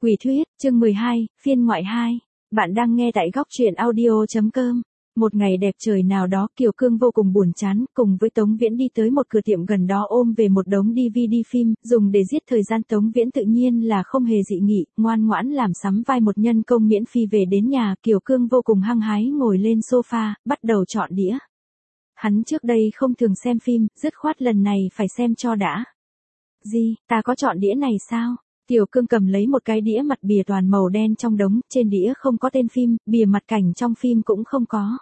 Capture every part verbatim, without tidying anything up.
Quỷ thuyết, chương mười hai, phiên ngoại hai. Bạn đang nghe tại góc truyện audio.com. Một ngày đẹp trời nào đó, Kiều Cương vô cùng buồn chán, cùng với Tống Viễn đi tới một cửa tiệm gần đó ôm về một đống đê vê đê phim, dùng để giết thời gian. Tống Viễn tự nhiên là không hề dị nghị, ngoan ngoãn làm sắm vai một nhân công miễn phí. Về đến nhà, Kiều Cương vô cùng hăng hái ngồi lên sofa, bắt đầu chọn đĩa. Hắn trước đây không thường xem phim, dứt khoát lần này phải xem cho đã. Gì, ta có chọn đĩa này sao? Kiều Cương cầm lấy một cái đĩa mặt bìa toàn màu đen trong đống, trên đĩa không có tên phim, bìa mặt cảnh trong phim cũng không có.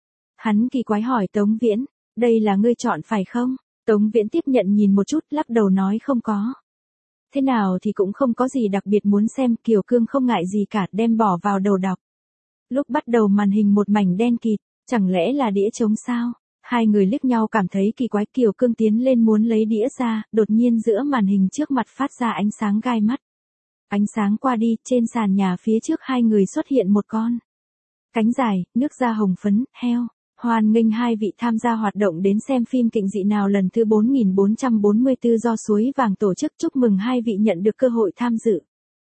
Hắn kỳ quái hỏi Tống Viễn, đây là ngươi chọn phải không? Tống Viễn tiếp nhận nhìn một chút, lắc đầu nói không có. Thế nào thì cũng không có gì đặc biệt muốn xem, Kiều Cương không ngại gì cả, đem bỏ vào đầu đọc. Lúc bắt đầu màn hình một mảnh đen kịt, chẳng lẽ là đĩa trống sao? Hai người liếc nhau cảm thấy kỳ quái. Kiều Cương tiến lên muốn lấy đĩa ra, đột nhiên giữa màn hình trước mặt phát ra ánh sáng gai mắt. Ánh sáng qua đi, trên sàn nhà phía trước hai người xuất hiện một con cánh dài, nước da hồng phấn, heo. Hoan nghênh hai vị tham gia hoạt động đến xem phim Kịnh Dị Nào lần thứ bốn nghìn bốn trăm bốn mươi tư do Suối Vàng tổ chức, chúc mừng hai vị nhận được cơ hội tham dự.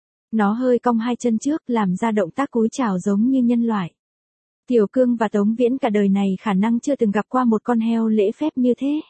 Nó hơi cong hai chân trước, làm ra động tác cúi chào giống như nhân loại. Kiều Cương và Tống Viễn cả đời này khả năng chưa từng gặp qua một con heo lễ phép như thế.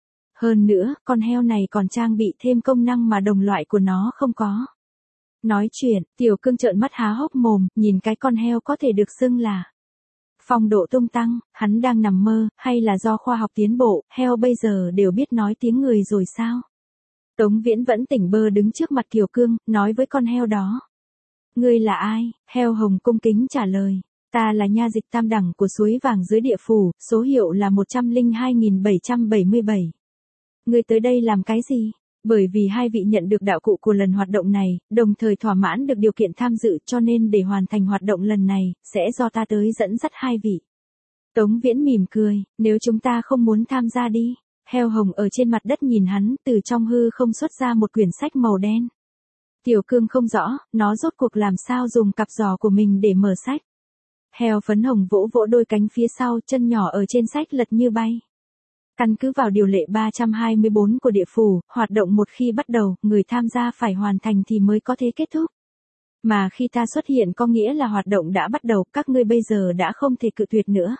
Hơn nữa, con heo này còn trang bị thêm công năng mà đồng loại của nó không có. Nói chuyện, Kiều Cương trợn mắt há hốc mồm, nhìn cái con heo có thể được xưng là phong độ tung tăng, hắn đang nằm mơ, hay là do khoa học tiến bộ, heo bây giờ đều biết nói tiếng người rồi sao? Tống Viễn vẫn tỉnh bơ đứng trước mặt Kiều Cương, nói với con heo đó. Ngươi là ai? Heo hồng cung kính trả lời. Ta là nha dịch tam đẳng của Suối Vàng dưới địa phủ, số hiệu là một trăm lẻ hai nghìn bảy trăm bảy mươi bảy. Ngươi tới đây làm cái gì? Bởi vì hai vị nhận được đạo cụ của lần hoạt động này, đồng thời thỏa mãn được điều kiện tham dự, cho nên để hoàn thành hoạt động lần này, sẽ do ta tới dẫn dắt hai vị. Tống Viễn mỉm cười, nếu chúng ta không muốn tham gia đi. Heo hồng ở trên mặt đất nhìn hắn, từ trong hư không xuất ra một quyển sách màu đen. Kiều Cương không rõ, nó rốt cuộc làm sao dùng cặp giò của mình để mở sách. Heo phấn hồng vỗ vỗ đôi cánh phía sau, chân nhỏ ở trên sách lật như bay. Căn cứ vào điều lệ ba trăm hai mươi bốn của địa phủ, hoạt động một khi bắt đầu, người tham gia phải hoàn thành thì mới có thể kết thúc. Mà khi ta xuất hiện có nghĩa là hoạt động đã bắt đầu, các ngươi bây giờ đã không thể cự tuyệt nữa.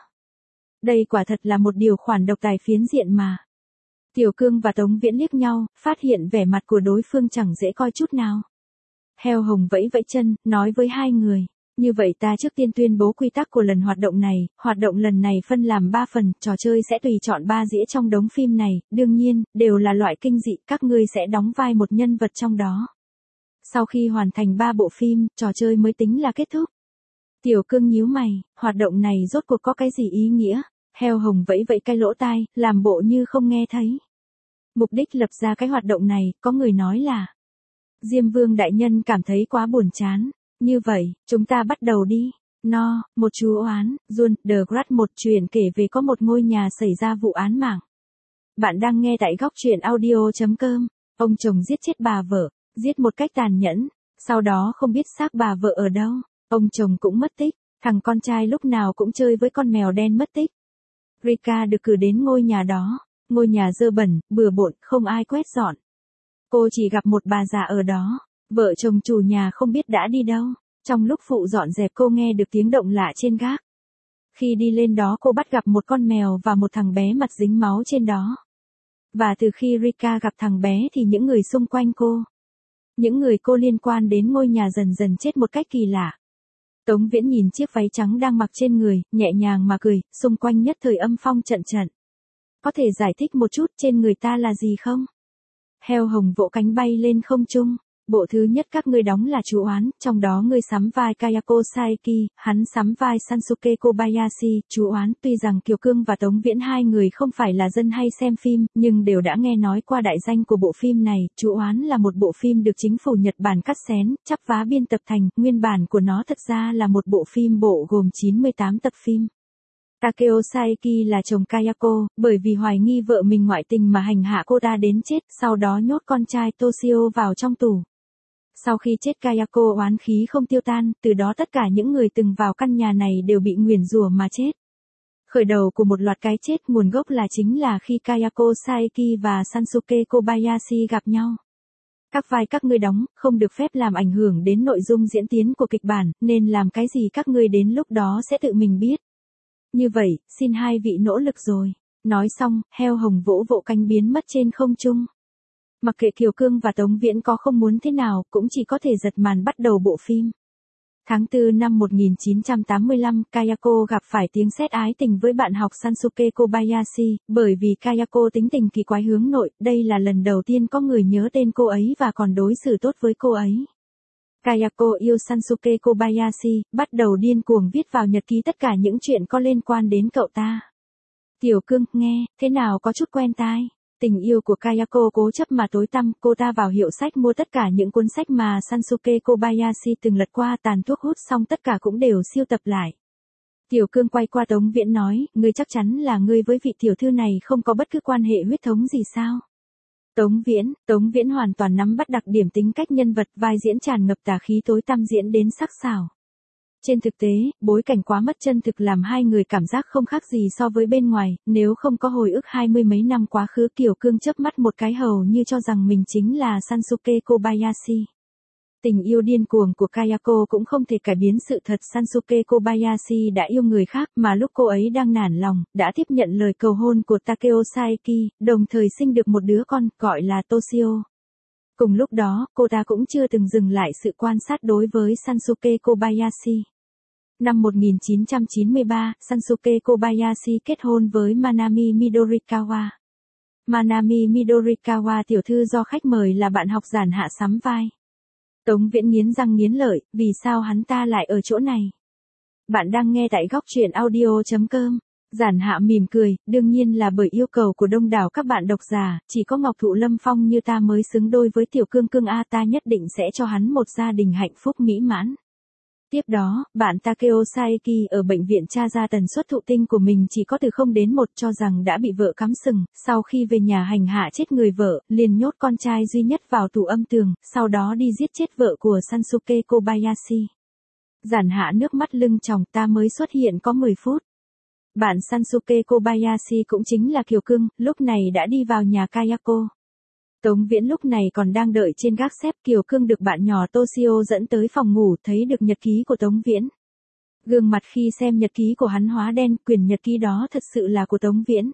Đây quả thật là một điều khoản độc tài phiến diện mà. Kiều Cương và Tống Viễn liếc nhau, phát hiện vẻ mặt của đối phương chẳng dễ coi chút nào. Heo hồng vẫy vẫy chân, nói với hai người. Như vậy ta trước tiên tuyên bố quy tắc của lần hoạt động này, hoạt động lần này phân làm ba phần, trò chơi sẽ tùy chọn ba dĩa trong đống phim này, đương nhiên, đều là loại kinh dị, các ngươi sẽ đóng vai một nhân vật trong đó. Sau khi hoàn thành ba bộ phim, trò chơi mới tính là kết thúc. Kiều Cương nhíu mày, hoạt động này rốt cuộc có cái gì ý nghĩa? Heo hồng vẫy vẫy cái lỗ tai, làm bộ như không nghe thấy. Mục đích lập ra cái hoạt động này, có người nói là Diêm Vương đại nhân cảm thấy quá buồn chán. Như vậy, chúng ta bắt đầu đi. No, một chú oán, Jun, The Grudge, một chuyện kể về có một ngôi nhà xảy ra vụ án mạng. Bạn đang nghe tại góc truyện audio.com. Ông chồng giết chết bà vợ, giết một cách tàn nhẫn. Sau đó không biết xác bà vợ ở đâu. Ông chồng cũng mất tích. Thằng con trai lúc nào cũng chơi với con mèo đen mất tích. Rika được cử đến ngôi nhà đó. Ngôi nhà dơ bẩn, bừa bộn, không ai quét dọn. Cô chỉ gặp một bà già ở đó. Vợ chồng chủ nhà không biết đã đi đâu. Trong lúc phụ dọn dẹp cô nghe được tiếng động lạ trên gác. Khi đi lên đó cô bắt gặp một con mèo và một thằng bé mặt dính máu trên đó. Và từ khi Rika gặp thằng bé thì những người xung quanh cô, những người cô liên quan đến ngôi nhà dần dần chết một cách kỳ lạ. Tống Viễn nhìn chiếc váy trắng đang mặc trên người, nhẹ nhàng mà cười, xung quanh nhất thời âm phong trận trận. Có thể giải thích một chút trên người ta là gì không? Heo hồng vỗ cánh bay lên không trung. Bộ thứ nhất các ngươi đóng là chú oán, trong đó ngươi sắm vai Kayako Saeki, hắn sắm vai Sansuke Kobayashi, chú oán. Tuy rằng Kiều Cương và Tống Viễn hai người không phải là dân hay xem phim, nhưng đều đã nghe nói qua đại danh của bộ phim này. Chú oán là một bộ phim được chính phủ Nhật Bản cắt xén, chắp vá biên tập thành, nguyên bản của nó thật ra là một bộ phim bộ gồm chín mươi tám tập phim. Takeo Saeki là chồng Kayako, bởi vì hoài nghi vợ mình ngoại tình mà hành hạ cô ta đến chết, sau đó nhốt con trai Toshio vào trong tù. Sau khi chết Kayako oán khí không tiêu tan, từ đó tất cả những người từng vào căn nhà này đều bị nguyền rủa mà chết. Khởi đầu của một loạt cái chết nguồn gốc là chính là khi Kayako Saeki và Sansuke Kobayashi gặp nhau. Các vai các ngươi đóng, không được phép làm ảnh hưởng đến nội dung diễn tiến của kịch bản, nên làm cái gì các ngươi đến lúc đó sẽ tự mình biết. Như vậy, xin hai vị nỗ lực rồi. Nói xong, heo hồng vỗ vỗ cánh biến mất trên không trung. Mặc kệ Kiều Cương và Tống Viễn có không muốn thế nào, cũng chỉ có thể giật màn bắt đầu bộ phim. Tháng tư năm một nghìn chín trăm tám mươi lăm, Kayako gặp phải tiếng sét ái tình với bạn học Sansuke Kobayashi, bởi vì Kayako tính tình kỳ quái hướng nội, đây là lần đầu tiên có người nhớ tên cô ấy và còn đối xử tốt với cô ấy. Kayako yêu Sansuke Kobayashi, bắt đầu điên cuồng viết vào nhật ký tất cả những chuyện có liên quan đến cậu ta. Tiểu Cương, nghe, thế nào có chút quen tai. Tình yêu của Kayako cố chấp mà tối tăm, cô ta vào hiệu sách mua tất cả những cuốn sách mà Sansuke Kobayashi từng lật qua, tàn thuốc hút xong tất cả cũng đều siêu tập lại. Tiểu Cương quay qua Tống Viễn nói, ngươi chắc chắn là ngươi với vị tiểu thư này không có bất cứ quan hệ huyết thống gì sao? Tống Viễn, Tống Viễn hoàn toàn nắm bắt đặc điểm tính cách nhân vật, vai diễn tràn ngập tà khí tối tăm diễn đến sắc sảo. Trên thực tế, bối cảnh quá mất chân thực làm hai người cảm giác không khác gì so với bên ngoài, nếu không có hồi ức hai mươi mấy năm quá khứ, Kiều Cương chớp mắt một cái hầu như cho rằng mình chính là Sansuke Kobayashi. Tình yêu điên cuồng của Kayako cũng không thể cải biến sự thật, Sansuke Kobayashi đã yêu người khác, mà lúc cô ấy đang nản lòng, đã tiếp nhận lời cầu hôn của Takeo Saeki, đồng thời sinh được một đứa con, gọi là Toshio. Cùng lúc đó, cô ta cũng chưa từng dừng lại sự quan sát đối với Sansuke Kobayashi. Năm một nghìn chín trăm chín mươi ba, Sansuke Kobayashi kết hôn với Manami Midorikawa. Manami Midorikawa tiểu thư do khách mời là bạn học Giản Hạ sắm vai. Tống Viễn nghiến răng nghiến lợi, vì sao hắn ta lại ở chỗ này? Bạn đang nghe tại góc truyện audio chấm com. Giản Hạ mỉm cười, đương nhiên là bởi yêu cầu của đông đảo các bạn độc giả, chỉ có Ngọc Thụ Lâm Phong như ta mới xứng đôi với Tiểu Cương Cương a, ta nhất định sẽ cho hắn một gia đình hạnh phúc mỹ mãn. Tiếp đó, bạn Takeo Saeki ở bệnh viện tra ra tần suất thụ tinh của mình chỉ có từ không đến một, cho rằng đã bị vợ cắm sừng, sau khi về nhà hành hạ chết người vợ, liền nhốt con trai duy nhất vào tủ âm tường, sau đó đi giết chết vợ của Sansuke Kobayashi. Giản Hạ nước mắt lưng tròng, ta mới xuất hiện có mười phút. Bạn Sansuke Kobayashi cũng chính là Kiều Cương, lúc này đã đi vào nhà Kayako. Tống Viễn lúc này còn đang đợi trên gác xếp, Kiều Cương được bạn nhỏ Toshio dẫn tới phòng ngủ, thấy được nhật ký của Tống Viễn. Gương mặt khi xem nhật ký của hắn hóa đen, quyển nhật ký đó thật sự là của Tống Viễn.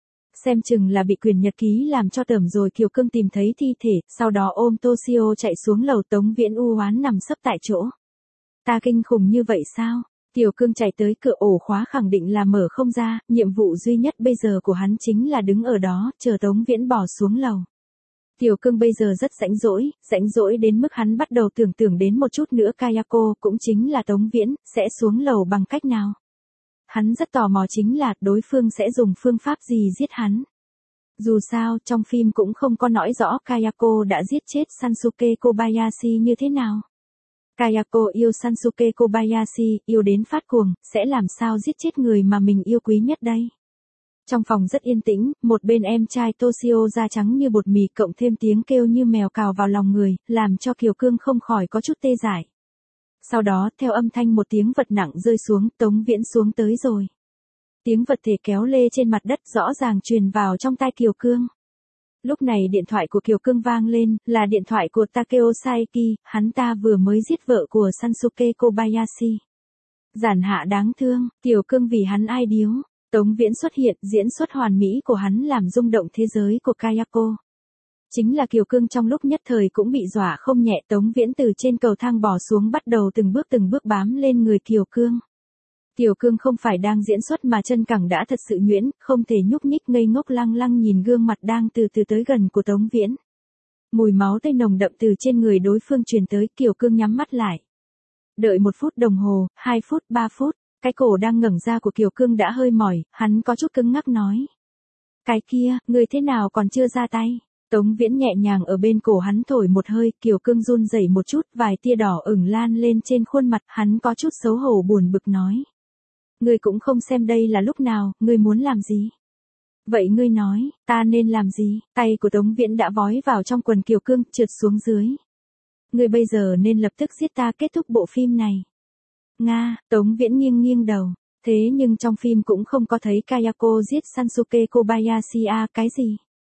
Xem chừng là bị quyển nhật ký làm cho tởm rồi, Kiều Cương tìm thấy thi thể, sau đó ôm Toshio chạy xuống lầu, Tống Viễn u oán nằm sấp tại chỗ. Ta kinh khủng như vậy sao? Tiểu Cương chạy tới cửa, ổ khóa khẳng định là mở không ra, nhiệm vụ duy nhất bây giờ của hắn chính là đứng ở đó, chờ Tống Viễn bỏ xuống lầu. Tiểu Cương bây giờ rất rãnh rỗi, rãnh rỗi đến mức hắn bắt đầu tưởng tượng đến một chút nữa Kayako, cũng chính là Tống Viễn, sẽ xuống lầu bằng cách nào. Hắn rất tò mò chính là đối phương sẽ dùng phương pháp gì giết hắn. Dù sao, trong phim cũng không có nói rõ Kayako đã giết chết Sansuke Kobayashi như thế nào. Kayako yêu Sansuke Kobayashi, yêu đến phát cuồng, sẽ làm sao giết chết người mà mình yêu quý nhất đây? Trong phòng rất yên tĩnh, một bên em trai Toshio da trắng như bột mì cộng thêm tiếng kêu như mèo cào vào lòng người, làm cho Kiều Cương không khỏi có chút tê dại. Sau đó, theo âm thanh một tiếng vật nặng rơi xuống, Tống Viễn xuống tới rồi. Tiếng vật thể kéo lê trên mặt đất rõ ràng truyền vào trong tai Kiều Cương. Lúc này điện thoại của Kiều Cương vang lên, là điện thoại của Takeo Saeki, hắn ta vừa mới giết vợ của Sansuke Kobayashi. Giản Hạ đáng thương, Kiều Cương vì hắn ai điếu. Tống Viễn xuất hiện, diễn xuất hoàn mỹ của hắn làm rung động thế giới của Kayako. Chính là Kiều Cương trong lúc nhất thời cũng bị dọa không nhẹ, Tống Viễn từ trên cầu thang bò xuống bắt đầu từng bước từng bước bám lên người Kiều Cương. Kiều Cương không phải đang diễn xuất mà chân cẳng đã thật sự nhuyễn, không thể nhúc nhích, ngây ngốc lăng lăng nhìn gương mặt đang từ từ tới gần của Tống Viễn. Mùi máu tươi nồng đậm từ trên người đối phương truyền tới, Kiều Cương nhắm mắt lại. Đợi một phút đồng hồ, hai phút, ba phút. Cái cổ đang ngẩng ra của Kiều Cương đã hơi mỏi, hắn có chút cứng ngắc nói. Cái kia, người thế nào còn chưa ra tay? Tống Viễn nhẹ nhàng ở bên cổ hắn thổi một hơi, Kiều Cương run rẩy một chút, vài tia đỏ ửng lan lên trên khuôn mặt, hắn có chút xấu hổ buồn bực nói. Ngươi cũng không xem đây là lúc nào, ngươi muốn làm gì? Vậy ngươi nói, ta nên làm gì? Tay của Tống Viễn đã vói vào trong quần Kiều Cương, trượt xuống dưới. Ngươi bây giờ nên lập tức giết ta, kết thúc bộ phim này. Nga, Tống Viễn nghiêng nghiêng đầu. Thế nhưng trong phim cũng không có thấy Kayako giết Sansuke Kobayashi à, cái gì?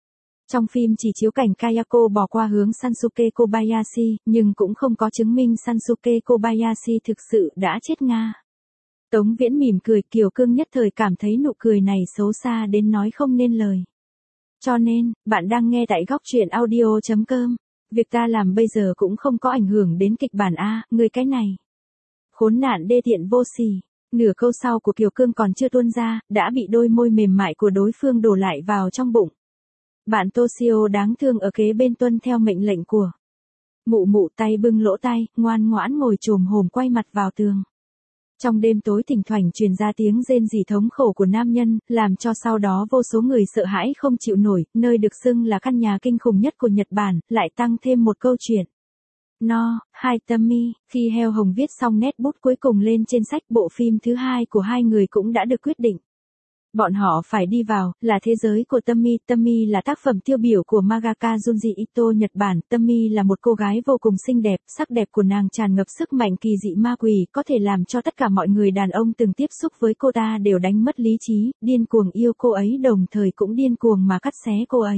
Trong phim chỉ chiếu cảnh Kayako bỏ qua hướng Sansuke Kobayashi, nhưng cũng không có chứng minh Sansuke Kobayashi thực sự đã chết Nga. Tống Viễn mỉm cười, Kiều Cương nhất thời cảm thấy nụ cười này xấu xa đến nói không nên lời. Cho nên, bạn đang nghe tại góc truyện audio chấm com. Việc ta làm bây giờ cũng không có ảnh hưởng đến kịch bản a, người cái này. Khốn nạn đê tiện vô sỉ. Nửa câu sau của Kiều Cương còn chưa tuôn ra, đã bị đôi môi mềm mại của đối phương đổ lại vào trong bụng. Bạn Toshio đáng thương ở kế bên tuân theo mệnh lệnh của mụ mụ, tay bưng lỗ tai, ngoan ngoãn ngồi chồm hổm quay mặt vào tường. Trong đêm tối thỉnh thoảng truyền ra tiếng rên rỉ thống khổ của nam nhân, làm cho sau đó vô số người sợ hãi không chịu nổi, nơi được xưng là căn nhà kinh khủng nhất của Nhật Bản, lại tăng thêm một câu chuyện. No, hai Tommy, khi Heo Hồng viết xong nét bút cuối cùng lên trên sách, bộ phim thứ hai của hai người cũng đã được quyết định. Bọn họ phải đi vào, là thế giới của Tommy. Tommy là tác phẩm tiêu biểu của mangaka Junji Ito Nhật Bản. Tommy là một cô gái vô cùng xinh đẹp, sắc đẹp của nàng tràn ngập sức mạnh kỳ dị ma quỷ, có thể làm cho tất cả mọi người đàn ông từng tiếp xúc với cô ta đều đánh mất lý trí, điên cuồng yêu cô ấy đồng thời cũng điên cuồng mà cắt xé cô ấy.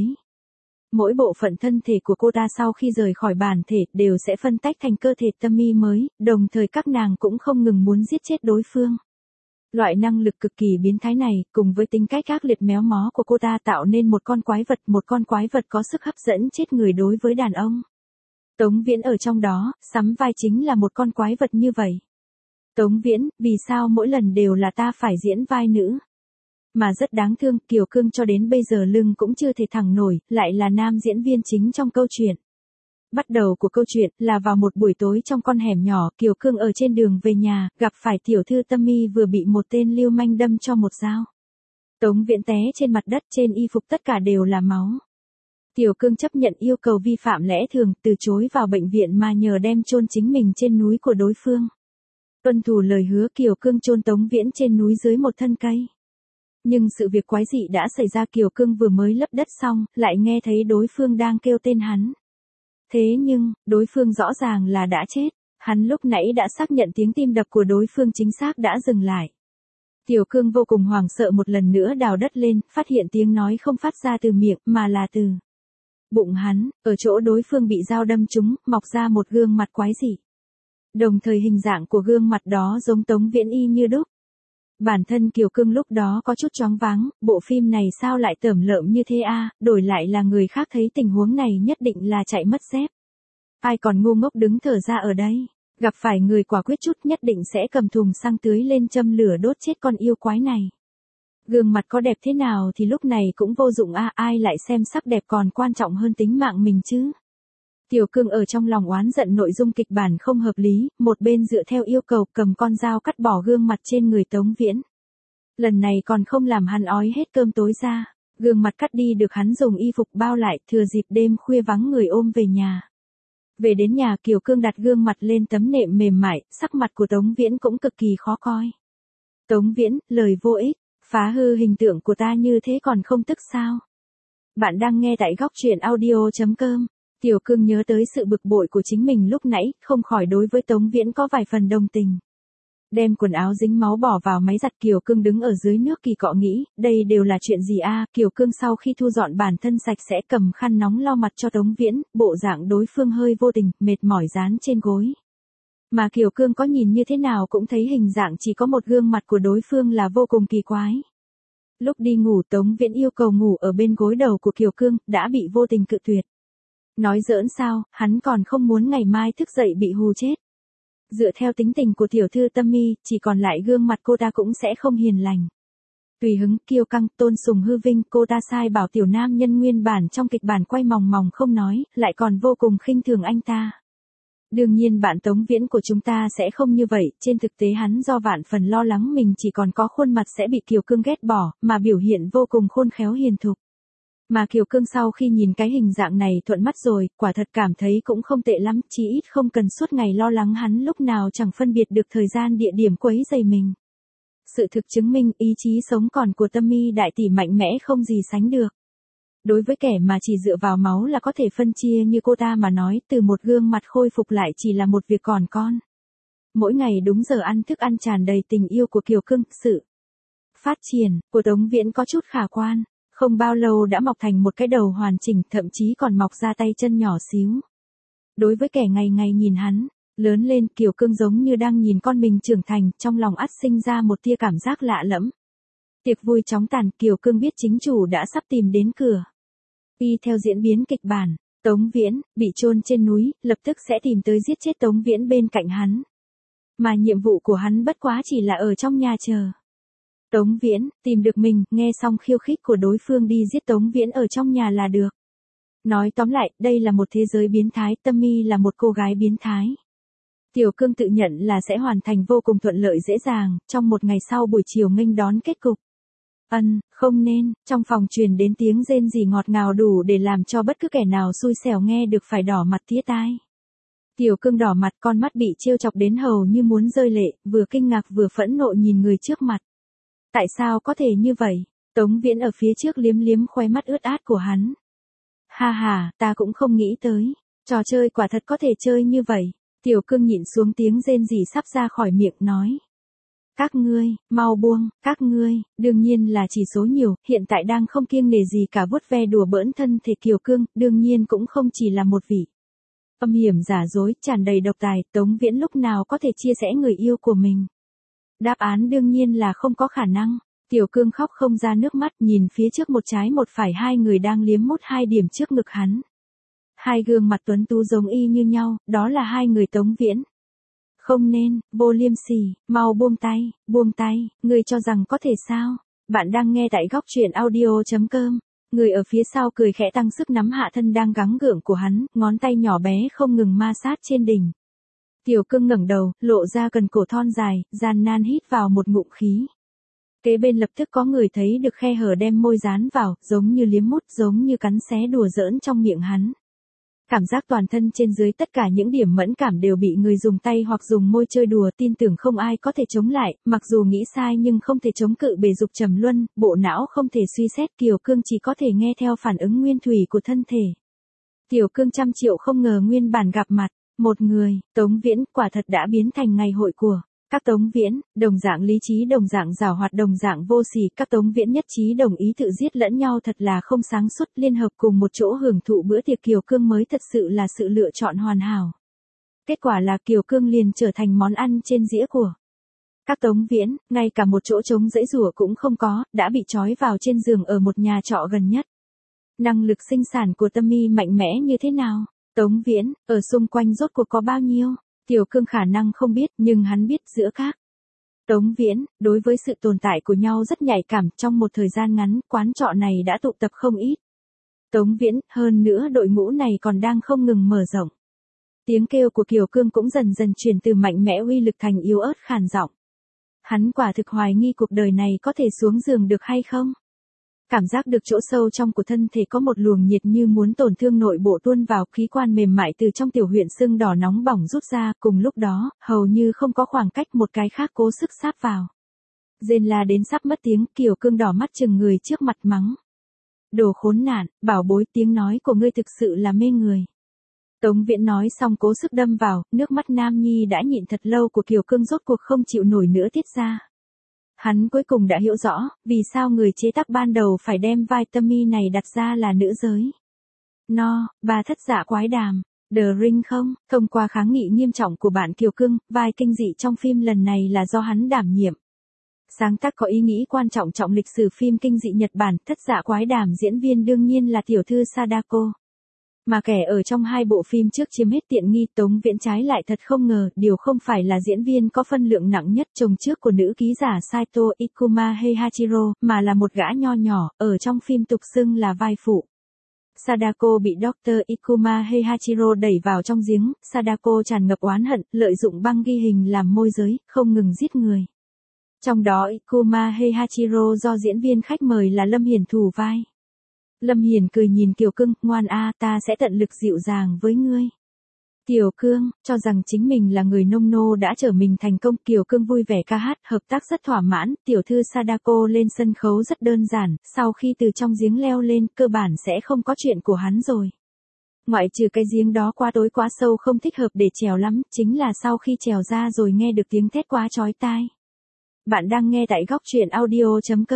Mỗi bộ phận thân thể của cô ta sau khi rời khỏi bản thể đều sẽ phân tách thành cơ thể Tommy mới, đồng thời các nàng cũng không ngừng muốn giết chết đối phương. Loại năng lực cực kỳ biến thái này, cùng với tính cách ác liệt méo mó của cô ta tạo nên một con quái vật, một con quái vật có sức hấp dẫn chết người đối với đàn ông. Tống Viễn ở trong đó, sắm vai chính là một con quái vật như vậy. Tống Viễn, vì sao mỗi lần đều là ta phải diễn vai nữ? Mà rất đáng thương, Kiều Cương cho đến bây giờ lưng cũng chưa thể thẳng nổi, lại là nam diễn viên chính trong câu chuyện. Bắt đầu của câu chuyện là vào một buổi tối trong con hẻm nhỏ, Kiều Cương ở trên đường về nhà, gặp phải tiểu thư Tommy vừa bị một tên lưu manh đâm cho một dao. Tống Viễn té trên mặt đất, trên y phục tất cả đều là máu. Tiểu Cương chấp nhận yêu cầu vi phạm lẽ thường, từ chối vào bệnh viện mà nhờ đem chôn chính mình trên núi của đối phương. Tuân thủ lời hứa, Kiều Cương chôn Tống Viễn trên núi dưới một thân cây. Nhưng sự việc quái dị đã xảy ra, Kiều Cương vừa mới lấp đất xong, lại nghe thấy đối phương đang kêu tên hắn. Thế nhưng, đối phương rõ ràng là đã chết, hắn lúc nãy đã xác nhận tiếng tim đập của đối phương chính xác đã dừng lại. Tiểu Cương vô cùng hoảng sợ một lần nữa đào đất lên, phát hiện tiếng nói không phát ra từ miệng mà là từ bụng hắn, ở chỗ đối phương bị dao đâm trúng, mọc ra một gương mặt quái dị. Đồng thời hình dạng của gương mặt đó giống Tống Viễn y như đúc. Bản thân Kiều Cương lúc đó có chút choáng váng, bộ phim này sao lại tởm lợm như thế a, đổi lại là người khác thấy tình huống này nhất định là chạy mất dép. Ai còn ngu ngốc đứng thở ra ở đây, gặp phải người quả quyết chút nhất định sẽ cầm thùng xăng tưới lên châm lửa đốt chết con yêu quái này. Gương mặt có đẹp thế nào thì lúc này cũng vô dụng a, ai lại xem sắc đẹp còn quan trọng hơn tính mạng mình chứ. Tiểu Cương ở trong lòng oán giận nội dung kịch bản không hợp lý, một bên dựa theo yêu cầu cầm con dao cắt bỏ gương mặt trên người Tống Viễn. Lần này còn không làm hắn ói hết cơm tối ra, gương mặt cắt đi được hắn dùng y phục bao lại, thừa dịp đêm khuya vắng người ôm về nhà. Về đến nhà, Kiều Cương đặt gương mặt lên tấm nệm mềm mại, sắc mặt của Tống Viễn cũng cực kỳ khó coi. Tống Viễn, lời vô ích, phá hư hình tượng của ta như thế còn không tức sao? Bạn đang nghe tại góc truyện audio chấm com. Tiểu Cương nhớ tới sự bực bội của chính mình lúc nãy, không khỏi đối với Tống Viễn có vài phần đồng tình. Đem quần áo dính máu bỏ vào máy giặt, Kiều Cương đứng ở dưới nước kỳ cọ nghĩ, đây đều là chuyện gì a? Kiều Cương sau khi thu dọn bản thân sạch sẽ cầm khăn nóng lau mặt cho Tống Viễn, bộ dạng đối phương hơi vô tình, mệt mỏi dán trên gối. Mà Kiều Cương có nhìn như thế nào cũng thấy hình dạng chỉ có một gương mặt của đối phương là vô cùng kỳ quái. Lúc đi ngủ, Tống Viễn yêu cầu ngủ ở bên gối đầu của Kiều Cương, đã bị vô tình cự tuyệt. Nói giỡn sao, hắn còn không muốn ngày mai thức dậy bị hù chết. Dựa theo tính tình của tiểu thư Tommy, chỉ còn lại gương mặt cô ta cũng sẽ không hiền lành. Tùy hứng, kiêu căng, tôn sùng hư vinh, cô ta sai bảo tiểu nam nhân nguyên bản trong kịch bản quay mòng mòng không nói, lại còn vô cùng khinh thường anh ta. Đương nhiên bạn Tống Viễn của chúng ta sẽ không như vậy, trên thực tế hắn do vạn phần lo lắng mình chỉ còn có khuôn mặt sẽ bị Kiều Cương ghét bỏ, mà biểu hiện vô cùng khôn khéo hiền thục. Mà Kiều Cương sau khi nhìn cái hình dạng này thuận mắt rồi, quả thật cảm thấy cũng không tệ lắm, chí ít không cần suốt ngày lo lắng hắn lúc nào chẳng phân biệt được thời gian địa điểm quấy rầy mình. Sự thực chứng minh ý chí sống còn của Tommy đại tỷ mạnh mẽ không gì sánh được. Đối với kẻ mà chỉ dựa vào máu là có thể phân chia như cô ta mà nói, từ một gương mặt khôi phục lại chỉ là một việc còn con. Mỗi ngày đúng giờ ăn thức ăn tràn đầy tình yêu của Kiều Cương, sự phát triển của Tống Viễn có chút khả quan. Không bao lâu đã mọc thành một cái đầu hoàn chỉnh, thậm chí còn mọc ra tay chân nhỏ xíu. Đối với kẻ ngày ngày nhìn hắn lớn lên, Kiều Cương giống như đang nhìn con mình trưởng thành, trong lòng ắt sinh ra một tia cảm giác lạ lẫm. Tiệc vui chóng tàn, Kiều Cương biết chính chủ đã sắp tìm đến cửa. Y theo diễn biến kịch bản, Tống Viễn bị chôn trên núi, lập tức sẽ tìm tới giết chết Tống Viễn bên cạnh hắn. Mà nhiệm vụ của hắn bất quá chỉ là ở trong nhà chờ Tống Viễn tìm được mình, nghe xong khiêu khích của đối phương đi giết Tống Viễn ở trong nhà là được. Nói tóm lại, đây là một thế giới biến thái, Tâm My là một cô gái biến thái. Tiểu Cương tự nhận là sẽ hoàn thành vô cùng thuận lợi dễ dàng, trong một ngày sau buổi chiều nghênh đón kết cục. Ân, không nên, trong phòng truyền đến tiếng rên rỉ ngọt ngào đủ để làm cho bất cứ kẻ nào xui xẻo nghe được phải đỏ mặt tía tai. Tiểu Cương đỏ mặt, con mắt bị trêu chọc đến hầu như muốn rơi lệ, vừa kinh ngạc vừa phẫn nộ nhìn người trước mặt. Tại sao có thể như vậy? Tống Viễn ở phía trước liếm liếm khóe mắt ướt át của hắn. Ha ha, ta cũng không nghĩ tới, trò chơi quả thật có thể chơi như vậy. Tiểu Cương nhịn xuống tiếng rên rỉ sắp ra khỏi miệng nói. Các ngươi, mau buông, các ngươi, đương nhiên là chỉ số nhiều, hiện tại đang không kiêng nể gì cả vuốt ve đùa bỡn thân thể Kiều Cương, đương nhiên cũng không chỉ là một vị. Âm hiểm giả dối, tràn đầy độc tài, Tống Viễn lúc nào có thể chia sẻ người yêu của mình. Đáp án đương nhiên là không có khả năng. Tiểu Cương khóc không ra nước mắt, nhìn phía trước một trái một phải hai người đang liếm mút hai điểm trước ngực hắn. Hai gương mặt tuấn tú giống y như nhau, đó là hai người Tống Viễn. Không nên, vô liêm sỉ, mau buông tay, buông tay, ngươi cho rằng có thể sao? Bạn đang nghe tại góc truyện audio chấm com. Người ở phía sau cười khẽ tăng sức nắm hạ thân đang gắng gượng của hắn, ngón tay nhỏ bé không ngừng ma sát trên đỉnh. Tiểu Cương ngẩng đầu, lộ ra cần cổ thon dài, gian nan hít vào một ngụm khí. Kế bên lập tức có người thấy được khe hở đem môi dán vào, giống như liếm mút, giống như cắn xé đùa giỡn trong miệng hắn. Cảm giác toàn thân trên dưới tất cả những điểm mẫn cảm đều bị người dùng tay hoặc dùng môi chơi đùa, tin tưởng không ai có thể chống lại, mặc dù nghĩ sai nhưng không thể chống cự bề dục trầm luân, bộ não không thể suy xét, Kiều Cương chỉ có thể nghe theo phản ứng nguyên thủy của thân thể. Tiểu Cương trăm triệu không ngờ nguyên bản gặp mặt, một người, Tống Viễn, quả thật đã biến thành ngày hội của các Tống Viễn, đồng dạng lý trí, đồng dạng giảo hoạt, đồng dạng vô sỉ, các Tống Viễn nhất trí đồng ý tự giết lẫn nhau thật là không sáng suốt, liên hợp cùng một chỗ hưởng thụ bữa tiệc Kiều Cương mới thật sự là sự lựa chọn hoàn hảo. Kết quả là Kiều Cương liền trở thành món ăn trên dĩa của các Tống Viễn, ngay cả một chỗ trống dãy rủa cũng không có, đã bị trói vào trên giường ở một nhà trọ gần nhất. Năng lực sinh sản của Tâm My mạnh mẽ như thế nào? Tống Viễn, ở xung quanh rốt cuộc có bao nhiêu? Tiểu Cương khả năng không biết, nhưng hắn biết giữa các Tống Viễn, đối với sự tồn tại của nhau rất nhạy cảm, trong một thời gian ngắn, quán trọ này đã tụ tập không ít Tống Viễn, hơn nữa đội ngũ này còn đang không ngừng mở rộng. Tiếng kêu của Kiều Cương cũng dần dần chuyển từ mạnh mẽ uy lực thành yếu ớt khàn giọng. Hắn quả thực hoài nghi cuộc đời này có thể xuống giường được hay không? Cảm giác được chỗ sâu trong của thân thể có một luồng nhiệt như muốn tổn thương nội bộ tuôn vào, khí quan mềm mại từ trong tiểu huyệt sưng đỏ nóng bỏng rút ra, cùng lúc đó, hầu như không có khoảng cách, một cái khác cố sức sáp vào. Rên la đến sắp mất tiếng, Kiều Cương đỏ mắt chừng người trước mặt mắng. Đồ khốn nạn, bảo bối, tiếng nói của ngươi thực sự là mê người. Tống Viễn nói xong cố sức đâm vào, nước mắt nam nhi đã nhịn thật lâu của Kiều Cương rốt cuộc không chịu nổi nữa tiết ra. Hắn cuối cùng đã hiểu rõ, vì sao người chế tác ban đầu phải đem vai Tâm My này đặt ra là nữ giới. No, bà thất dạ quái đàm, The Ring không, thông qua kháng nghị nghiêm trọng của bạn Kiều Cương, vai kinh dị trong phim lần này là do hắn đảm nhiệm. Sáng tác có ý nghĩ quan trọng trọng lịch sử phim kinh dị Nhật Bản, thất dạ quái đàm diễn viên đương nhiên là tiểu thư Sadako. Mà kẻ ở trong hai bộ phim trước chiếm hết tiện nghi, Tống Viễn trái lại thật không ngờ, điều không phải là diễn viên có phân lượng nặng nhất chồng trước của nữ ký giả Saito Ikuma Heihachiro, mà là một gã nho nhỏ, ở trong phim tục xưng là vai phụ. Sadako bị Doctor Ikuma Heihachiro đẩy vào trong giếng, Sadako tràn ngập oán hận, lợi dụng băng ghi hình làm môi giới, không ngừng giết người. Trong đó Ikuma Heihachiro do diễn viên khách mời là Lâm Hiền thủ vai. Lâm Hiền cười nhìn Kiều Cương, ngoan a, ta sẽ tận lực dịu dàng với ngươi. Tiểu Cương, cho rằng chính mình là người nông nô đã trở mình thành công, Kiều Cương vui vẻ ca hát, hợp tác rất thỏa mãn, tiểu thư Sadako lên sân khấu rất đơn giản, sau khi từ trong giếng leo lên, cơ bản sẽ không có chuyện của hắn rồi. Ngoại trừ cái giếng đó quá tối quá sâu không thích hợp để trèo lắm, chính là sau khi trèo ra rồi nghe được tiếng thét quá chói tai. Bạn đang nghe tại góc truyện audio chấm com.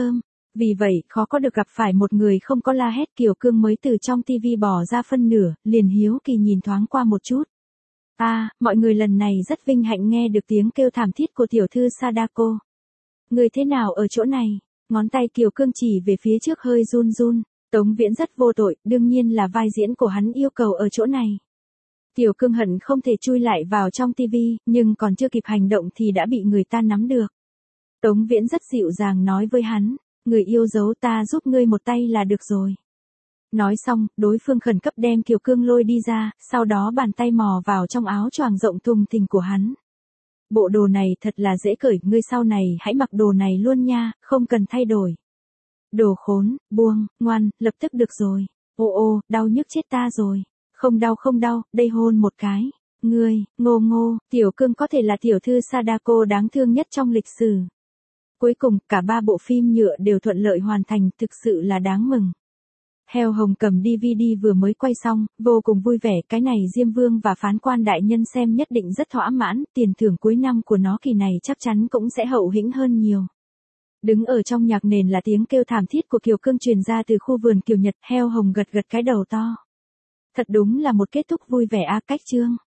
Vì vậy, khó có được gặp phải một người không có la hét. Kiều Cương mới từ trong tivi bỏ ra phân nửa, liền hiếu kỳ nhìn thoáng qua một chút. À, mọi người lần này rất vinh hạnh nghe được tiếng kêu thảm thiết của tiểu thư Sadako. Người thế nào ở chỗ này? Ngón tay Kiều Cương chỉ về phía trước hơi run run. Tống Viễn rất vô tội, đương nhiên là vai diễn của hắn yêu cầu ở chỗ này. Tiểu Cương hận không thể chui lại vào trong tivi, nhưng còn chưa kịp hành động thì đã bị người ta nắm được. Tống Viễn rất dịu dàng nói với hắn, người yêu dấu ta giúp ngươi một tay là được rồi. Nói xong, đối phương khẩn cấp đem Kiều Cương lôi đi ra, sau đó bàn tay mò vào trong áo choàng rộng thùng thình của hắn. Bộ đồ này thật là dễ cởi, ngươi sau này hãy mặc đồ này luôn nha, không cần thay đổi. Đồ khốn, buông, ngoan, lập tức được rồi. Ô ô, đau nhức chết ta rồi. Không đau không đau, đây hôn một cái. Ngươi, ngô ngô, Tiểu Cương có thể là tiểu thư Sadako đáng thương nhất trong lịch sử. Cuối cùng, cả ba bộ phim nhựa đều thuận lợi hoàn thành, thực sự là đáng mừng. Heo Hồng cầm đê vê đê vừa mới quay xong, vô cùng vui vẻ, cái này Diêm Vương và Phán Quan đại nhân xem nhất định rất thỏa mãn, tiền thưởng cuối năm của nó kỳ này chắc chắn cũng sẽ hậu hĩnh hơn nhiều. Đứng ở trong nhạc nền là tiếng kêu thảm thiết của Kiều Cương truyền ra từ khu vườn Kiều Nhật, Heo Hồng gật gật cái đầu to. Thật đúng là một kết thúc vui vẻ a. Cách chương.